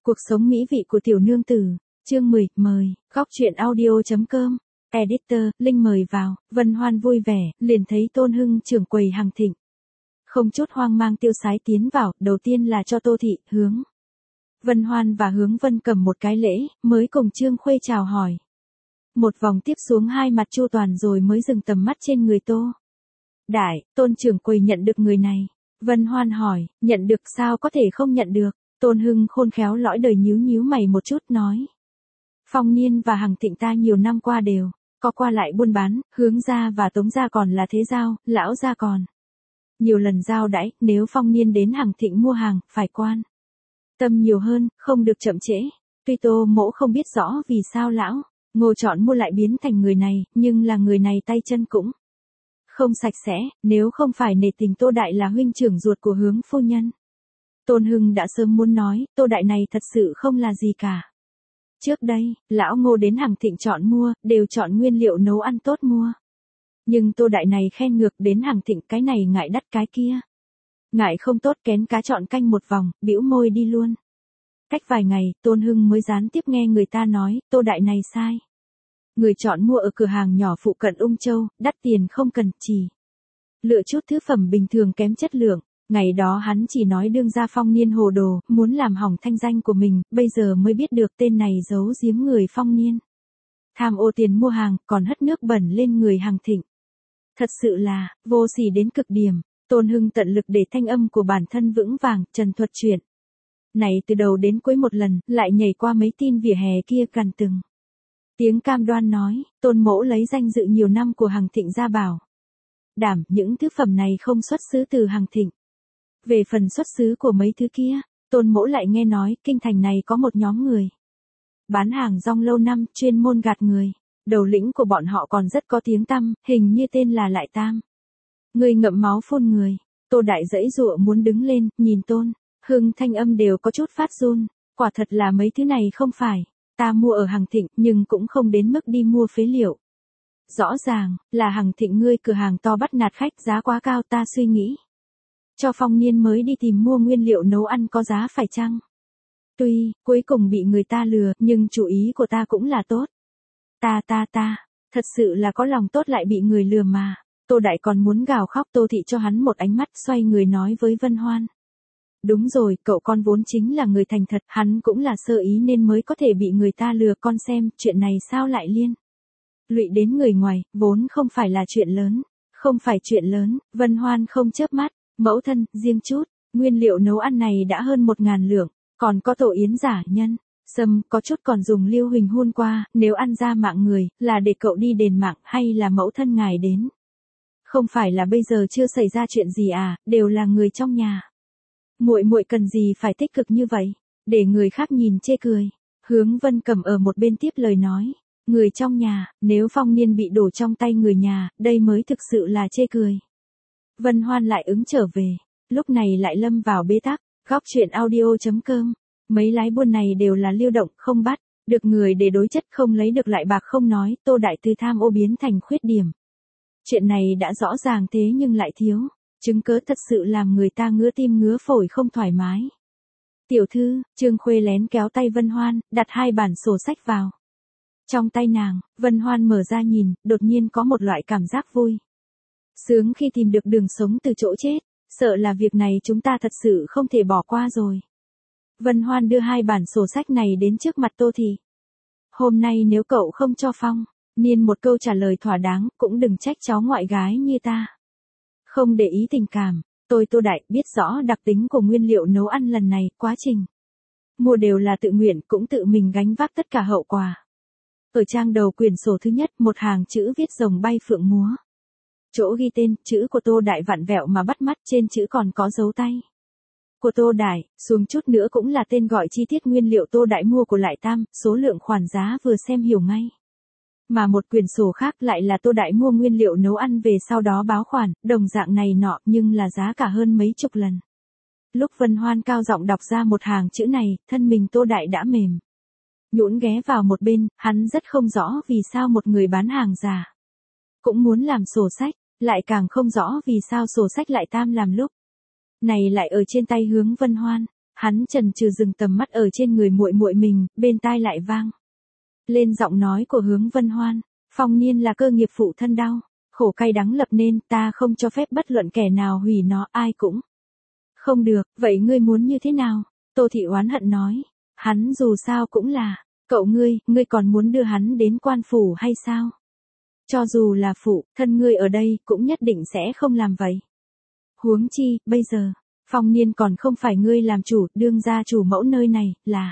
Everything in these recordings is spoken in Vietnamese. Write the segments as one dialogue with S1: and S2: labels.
S1: Cuộc sống mỹ vị của tiểu nương tử. Chương 10, mời, góc truyện audio.com. Editor, Linh mời vào, Vân Hoan vui vẻ, liền thấy Tôn Hưng trưởng quầy hàng Thịnh. Không chút hoang mang tiêu sái tiến vào, đầu tiên là cho Tô Thị, Hướng Vân Hoan và Hướng Vân cầm một cái lễ, mới cùng Trương Khuê chào hỏi. Một vòng tiếp xuống hai mặt chu toàn rồi mới dừng tầm mắt trên người Tô Đại. Tôn trưởng quầy nhận được người này. Vân Hoan hỏi, nhận được sao có thể không nhận được. Tôn Hưng khôn khéo lõi đời nhíu nhíu mày một chút nói. Phong Niên và Hằng Thịnh ta nhiều năm qua đều có qua lại buôn bán, Hướng gia và Tống gia còn là thế giao, lão gia còn nhiều lần giao đãi, nếu Phong Niên đến Hằng Thịnh mua hàng, phải quan tâm nhiều hơn, không được chậm trễ. Tuy Tô mỗ không biết rõ vì sao lão Ngô chọn mua lại biến thành người này, nhưng là người này tay chân cũng không sạch sẽ, nếu không phải nể tình Tô Đại là huynh trưởng ruột của Hướng phu nhân. Tôn Hưng đã sớm muốn nói, Tô Đại này thật sự không là gì cả. Trước đây, lão Ngô đến Hằng Thịnh chọn mua, đều chọn nguyên liệu nấu ăn tốt mua. Nhưng Tô Đại này khen ngược đến Hằng Thịnh cái này ngại đắt cái kia. Ngại không tốt kén cá chọn canh một vòng, bĩu môi đi luôn. Cách vài ngày, Tôn Hưng mới gián tiếp nghe người ta nói, Tô Đại này sai. Người chọn mua ở cửa hàng nhỏ phụ cận Ung Châu, đắt tiền không cần, chỉ lựa chút thứ phẩm bình thường kém chất lượng. Ngày đó hắn chỉ nói đương gia Phong Niên hồ đồ, muốn làm hỏng thanh danh của mình, bây giờ mới biết được tên này giấu giếm người Phong Niên. Tham ô tiền mua hàng, còn hất nước bẩn lên người Hằng Thịnh. Thật sự là, vô sỉ đến cực điểm. Tôn Hưng tận lực để thanh âm của bản thân vững vàng, trần thuật chuyện này từ đầu đến cuối một lần, lại nhảy qua mấy tin vỉa hè kia gần từng tiếng cam đoan nói, Tôn mỗ lấy danh dự nhiều năm của Hằng Thịnh ra bảo đảm những thứ phẩm này không xuất xứ từ Hằng Thịnh. Về phần xuất xứ của mấy thứ kia, Tôn mỗ lại nghe nói, kinh thành này có một nhóm người bán hàng rong lâu năm, chuyên môn gạt người. Đầu lĩnh của bọn họ còn rất có tiếng tăm, hình như tên là Lại Tam. Người ngậm máu phun người. Tô Đại giãy giụa muốn đứng lên, nhìn Tôn Hưng thanh âm đều có chút phát run. Quả thật là mấy thứ này không phải ta mua ở Hằng Thịnh, nhưng cũng không đến mức đi mua phế liệu. Rõ ràng là Hằng Thịnh ngươi cửa hàng to bắt nạt khách, giá quá cao, ta suy nghĩ cho Phong Niên mới đi tìm mua nguyên liệu nấu ăn có giá phải chăng. Tuy cuối cùng bị người ta lừa, nhưng chủ ý của ta cũng là tốt. Ta thật sự là có lòng tốt lại bị người lừa mà. Tô Đại còn muốn gào khóc. Tô Thị cho hắn một ánh mắt, xoay người nói với Vân Hoan. Đúng rồi, cậu con vốn chính là người thành thật, hắn cũng là sơ ý nên mới có thể bị người ta lừa, con xem, chuyện này sao lại liên lụy đến người ngoài, vốn không phải là chuyện lớn. Không phải chuyện lớn. Vân Hoan không chớp mắt, mẫu thân, riêng chút, nguyên liệu nấu ăn này đã hơn 1.000 lượng, còn có tổ yến giả nhân sâm, có chút còn dùng Lưu Huỳnh hun qua, nếu ăn ra mạng người, là để cậu đi đền mạng, hay là mẫu thân ngài đến? Không phải là bây giờ chưa xảy ra chuyện gì à, đều là người trong nhà. Muội cần gì phải tích cực như vậy, để người khác nhìn chê cười. Hướng Vân cầm ở một bên tiếp lời nói, người trong nhà, nếu Phong Niên bị đổ trong tay người nhà, đây mới thực sự là chê cười. Vân Hoan lại ứng trở về, lúc này lại lâm vào bế tắc. Góc truyện audio.com. Mấy lái buôn này đều là lưu động, không bắt được người để đối chất, không lấy được lại bạc không nói. Tô Đại từ tham ô biến thành khuyết điểm. Chuyện này đã rõ ràng thế nhưng lại thiếu chứng cớ, thật sự làm người ta ngứa tim ngứa phổi không thoải mái. Tiểu thư, Trương Khuê lén kéo tay Vân Hoan, đặt hai bản sổ sách vào trong tay nàng. Vân Hoan mở ra nhìn, đột nhiên có một loại cảm giác vui sướng khi tìm được đường sống từ chỗ chết. Sợ là việc này chúng ta thật sự không thể bỏ qua rồi. Vân Hoan đưa hai bản sổ sách này đến trước mặt Tô Thị. Hôm nay nếu cậu không cho Phong Niên một câu trả lời thỏa đáng, cũng đừng trách cháu ngoại gái như ta không để ý tình cảm. Tôi Tô Đại biết rõ đặc tính của nguyên liệu nấu ăn lần này, quá trình mua đều là tự nguyện, cũng tự mình gánh vác tất cả hậu quả. Ở trang đầu quyển sổ thứ nhất, một hàng chữ viết rồng bay phượng múa. Chỗ ghi tên, chữ của Tô Đại vặn vẹo mà bắt mắt, trên chữ còn có dấu tay của Tô Đại, xuống chút nữa cũng là tên gọi chi tiết nguyên liệu Tô Đại mua của Lại Tam, số lượng khoản giá vừa xem hiểu ngay. Mà một quyển sổ khác lại là Tô Đại mua nguyên liệu nấu ăn về sau đó báo khoản, đồng dạng này nọ, nhưng là giá cả hơn mấy chục lần. Lúc Vân Hoan cao giọng đọc ra một hàng chữ này, thân mình Tô Đại đã mềm nhũn ghé vào một bên. Hắn rất không rõ vì sao một người bán hàng giả cũng muốn làm sổ sách, lại càng không rõ vì sao sổ sách Lại Tam làm lúc này lại ở trên tay Hướng Vân Hoan. Hắn chần chừ dừng tầm mắt ở trên người muội muội mình, bên tai lại vang lên giọng nói của Hướng Vân Hoan, Phong Niên là cơ nghiệp phụ thân đau, khổ cay đắng lập nên, ta không cho phép bất luận kẻ nào hủy nó, ai cũng không được, vậy ngươi muốn như thế nào? Tô Thị oán hận nói, hắn dù sao cũng là cậu ngươi còn muốn đưa hắn đến quan phủ hay sao? Cho dù là phụ thân ngươi ở đây cũng nhất định sẽ không làm vậy. Huống chi, bây giờ, Phong Niên còn không phải ngươi làm chủ, đương gia chủ mẫu nơi này, là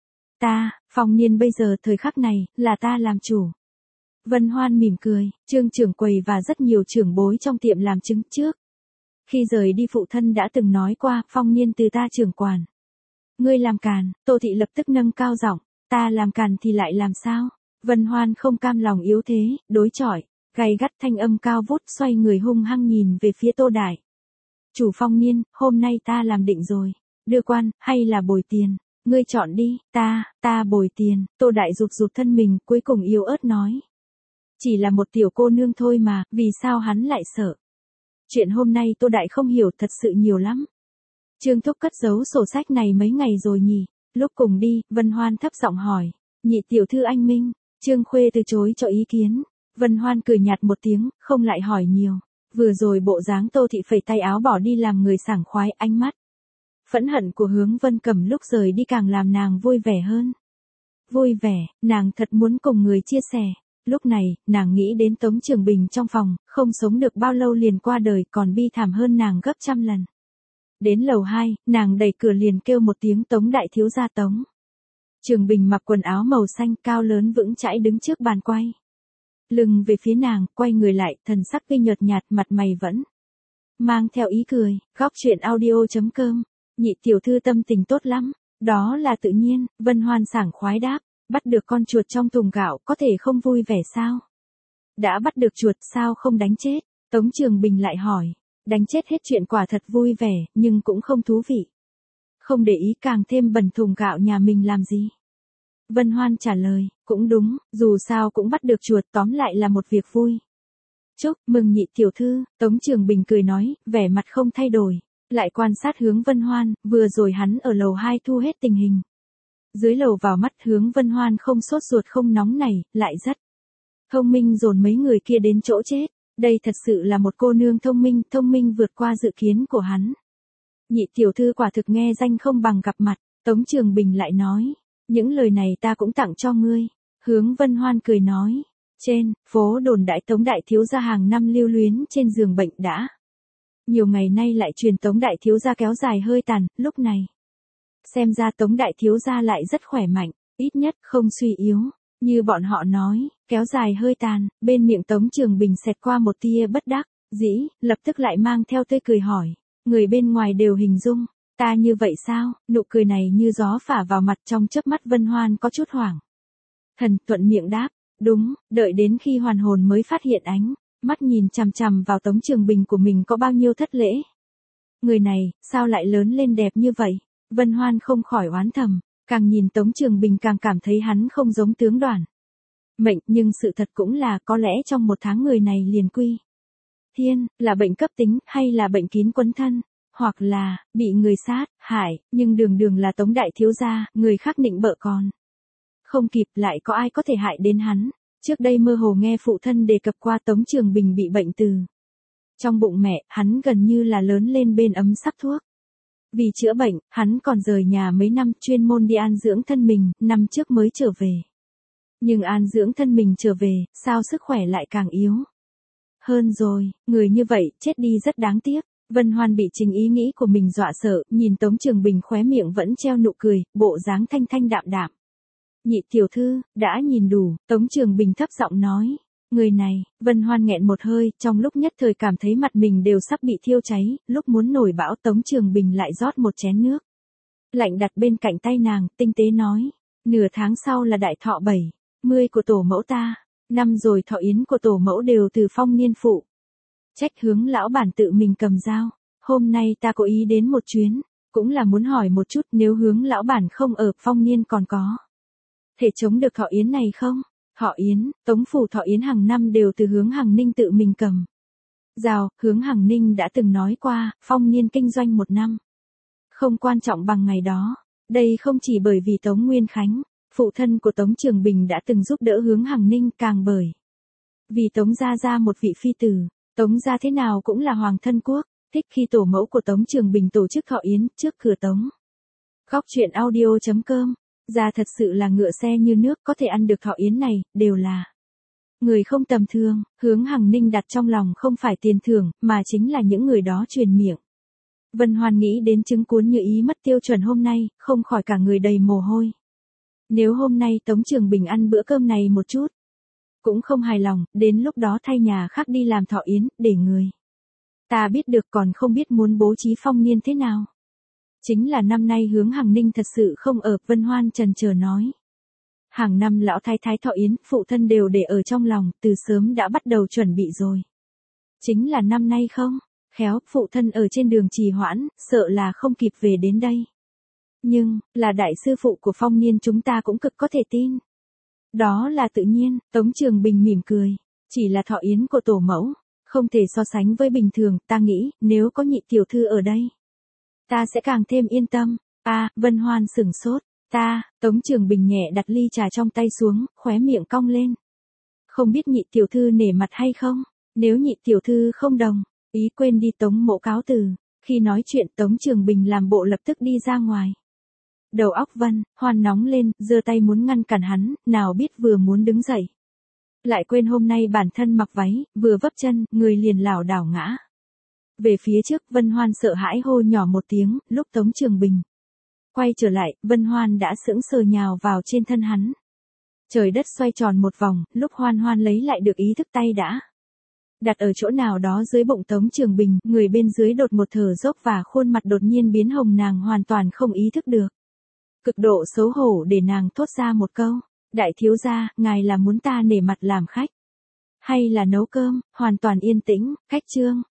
S1: ta, Phong Niên bây giờ thời khắc này, là ta làm chủ. Vân Hoan mỉm cười, Trương trưởng quầy và rất nhiều trưởng bối trong tiệm làm chứng trước. Khi rời đi phụ thân đã từng nói qua, Phong Niên từ ta trưởng quản. Ngươi làm càn, Tô Thị lập tức nâng cao giọng, ta làm càn thì lại làm sao? Vân Hoan không cam lòng yếu thế, đối chọi, gay gắt thanh âm cao vút xoay người hung hăng nhìn về phía Tô Đại. Chủ Phong Niên, hôm nay ta làm định rồi, đưa quan, hay là bồi tiền? Ngươi chọn đi, ta bồi tiền, Tô Đại rụt rụt thân mình, cuối cùng yếu ớt nói. Chỉ là một tiểu cô nương thôi mà, vì sao hắn lại sợ? Chuyện hôm nay Tô Đại không hiểu thật sự nhiều lắm. Trương Thúc cất giấu sổ sách này mấy ngày rồi nhỉ? Lúc cùng đi, Vân Hoan thấp giọng hỏi, nhị tiểu thư anh Minh, Trương Khuê từ chối cho ý kiến. Vân Hoan cười nhạt một tiếng, không lại hỏi nhiều. Vừa rồi bộ dáng Tô Thị phẩy tay áo bỏ đi làm người sảng khoái, ánh mắt phẫn hận của Hướng Vân Cẩm lúc rời đi càng làm nàng vui vẻ hơn. Vui vẻ, nàng thật muốn cùng người chia sẻ. Lúc này, nàng nghĩ đến Tống Trường Bình trong phòng, không sống được bao lâu liền qua đời, còn bi thảm hơn nàng gấp trăm lần. Đến lầu 2, nàng đẩy cửa liền kêu một tiếng Tống đại thiếu gia Tống. Trường Bình mặc quần áo màu xanh cao lớn vững chãi đứng trước bàn quay. Lưng về phía nàng, quay người lại, thần sắc vi nhợt nhạt, mặt mày vẫn mang theo ý cười. Góc truyện audio.com, nhị tiểu thư tâm tình tốt lắm, đó là tự nhiên. Vân Hoan sảng khoái đáp, bắt được con chuột trong thùng gạo có thể không vui vẻ sao? Đã bắt được chuột sao không đánh chết? Tống Trường Bình lại hỏi, đánh chết hết chuyện quả thật vui vẻ, nhưng cũng không thú vị. Không để ý càng thêm bẩn thùng gạo nhà mình làm gì? Vân Hoan trả lời, cũng đúng, dù sao cũng bắt được chuột, tóm lại là một việc vui. Chúc mừng nhị tiểu thư, Tống Trường Bình cười nói, vẻ mặt không thay đổi, lại quan sát Hướng Vân Hoan, vừa rồi hắn ở lầu 2 thu hết tình hình. Dưới lầu vào mắt Hướng Vân Hoan không sốt ruột không nóng nảy, lại rất thông minh dồn mấy người kia đến chỗ chết. Đây thật sự là một cô nương thông minh vượt qua dự kiến của hắn. Nhị tiểu thư quả thực nghe danh không bằng gặp mặt, Tống Trường Bình lại nói, những lời này ta cũng tặng cho ngươi. Hướng Vân Hoan cười nói, trên phố đồn đại Tống đại thiếu gia hàng năm lưu luyến trên giường bệnh đã. Nhiều ngày nay lại truyền Tống đại thiếu gia kéo dài hơi tàn, lúc này. Xem ra Tống đại thiếu gia lại rất khỏe mạnh, ít nhất không suy yếu. Như bọn họ nói, kéo dài hơi tàn, bên miệng Tống Trường Bình xẹt qua một tia bất đắc dĩ, lập tức lại mang theo tươi cười hỏi, người bên ngoài đều hình dung, ta như vậy sao? Nụ cười này như gió phả vào mặt, trong chớp mắt Vân Hoan có chút hoảng. Thần thuận miệng đáp, đúng, đợi đến khi hoàn hồn mới phát hiện ánh mắt nhìn chằm chằm vào Tống Trường Bình của mình có bao nhiêu thất lễ. Người này, sao lại lớn lên đẹp như vậy? Vân Hoan không khỏi oán thầm. Càng nhìn Tống Trường Bình càng cảm thấy hắn không giống tướng Đoàn mệnh, nhưng sự thật cũng là có lẽ trong một tháng người này liền quy thiên, là bệnh cấp tính, hay là bệnh kín quấn thân, hoặc là bị người sát, hại, nhưng đường đường là Tống đại thiếu gia, người khác nịnh bợ còn không kịp, lại có ai có thể hại đến hắn. Trước đây mơ hồ nghe phụ thân đề cập qua Tống Trường Bình bị bệnh từ trong bụng mẹ, hắn gần như là lớn lên bên ấm sắc thuốc. Vì chữa bệnh, hắn còn rời nhà mấy năm, chuyên môn đi an dưỡng thân mình, năm trước mới trở về. Nhưng an dưỡng thân mình trở về, sao sức khỏe lại càng yếu hơn rồi, người như vậy, chết đi rất đáng tiếc. Vân Hoan bị chính ý nghĩ của mình dọa sợ, nhìn Tống Trường Bình khóe miệng vẫn treo nụ cười, bộ dáng thanh thanh đạm đạm. Nhị tiểu thư, đã nhìn đủ, Tống Trường Bình thấp giọng nói. Người này, Vân Hoan nghẹn một hơi, trong lúc nhất thời cảm thấy mặt mình đều sắp bị thiêu cháy, lúc muốn nổi bão Tống Trường Bình lại rót một chén nước lạnh đặt bên cạnh tay nàng, tinh tế nói, nửa tháng sau là đại thọ 70 của tổ mẫu ta, năm rồi thọ yến của tổ mẫu đều từ Phong Niên phụ. Trách Hướng lão bản tự mình cầm dao, hôm nay ta có ý đến một chuyến, cũng là muốn hỏi một chút nếu Hướng lão bản không ở, Phong Niên còn có thể chống được thọ yến này không? Thọ yến, Tống phủ thọ yến hàng năm đều từ Hướng Hằng Ninh tự mình cầm dao. Hướng Hằng Ninh đã từng nói qua, Phong Niên kinh doanh một năm Không quan trọng bằng ngày đó. Đây không chỉ bởi vì Tống Nguyên Khánh, phụ thân của Tống Trường Bình đã từng giúp đỡ Hướng Hằng Ninh, càng bởi vì Tống gia gia một vị phi tử, Tống gia thế nào cũng là hoàng thân quốc, thích khi tổ mẫu của Tống Trường Bình tổ chức thọ yến trước cửa Tống. Góc truyện audio.com, gia thật sự là ngựa xe như nước, có thể ăn được thọ yến này, đều là người không tầm thường. Hướng Hằng Ninh đặt trong lòng không phải tiền thưởng, mà chính là những người đó truyền miệng. Vân Hoan nghĩ đến trứng cuốn như ý mất tiêu chuẩn hôm nay, không khỏi cả người đầy mồ hôi. Nếu hôm nay Tống Trường Bình ăn bữa cơm này một chút cũng không hài lòng, đến lúc đó thay nhà khác đi làm thọ yến, để người ta biết được, còn không biết muốn bố trí phong niên thế nào. Chính là năm nay Hướng Hằng Ninh thật sự không ở, Vân Hoan chần chờ nói. Hàng năm lão thái thái thọ yến, phụ thân đều để ở trong lòng, từ sớm đã bắt đầu chuẩn bị rồi. Chính là năm nay không, khéo, phụ thân ở trên đường trì hoãn, sợ là không kịp về đến đây. Nhưng, là đại sư phụ của phong niên chúng ta cũng cực có thể tin. Đó là tự nhiên, Tống Trường Bình mỉm cười. Chỉ là thọ yến của tổ mẫu, không thể so sánh với bình thường, ta nghĩ, nếu có nhị tiểu thư ở đây, ta sẽ càng thêm yên tâm. Vân Hoan sửng sốt. Tống Trường Bình nhẹ đặt ly trà trong tay xuống, khóe miệng cong lên. Không biết nhị tiểu thư nể mặt hay không? Nếu nhị tiểu thư không đồng ý, quên đi, Tống mộ cáo từ. Khi nói chuyện, Tống Trường Bình làm bộ lập tức đi ra ngoài. Đầu óc Vân Hoan nóng lên, giơ tay muốn ngăn cản hắn, nào biết vừa muốn đứng dậy, lại quên hôm nay bản thân mặc váy, vừa vấp chân, người liền lảo đảo ngã về phía trước. Vân Hoan sợ hãi hô nhỏ một tiếng, lúc Tống Trường Bình quay trở lại, Vân Hoan đã sững sờ nhào vào trên thân hắn. Trời đất xoay tròn một vòng, lúc Hoan Hoan lấy lại được ý thức, tay đã đặt ở chỗ nào đó dưới bụng Tống Trường Bình, người bên dưới đột một thở dốc và khuôn mặt đột nhiên biến hồng, nàng hoàn toàn không ý thức được. Cực độ xấu hổ để nàng thốt ra một câu, đại thiếu gia, ngài là muốn ta nể mặt làm khách, hay là nấu cơm? Hoàn toàn yên tĩnh, khách trương,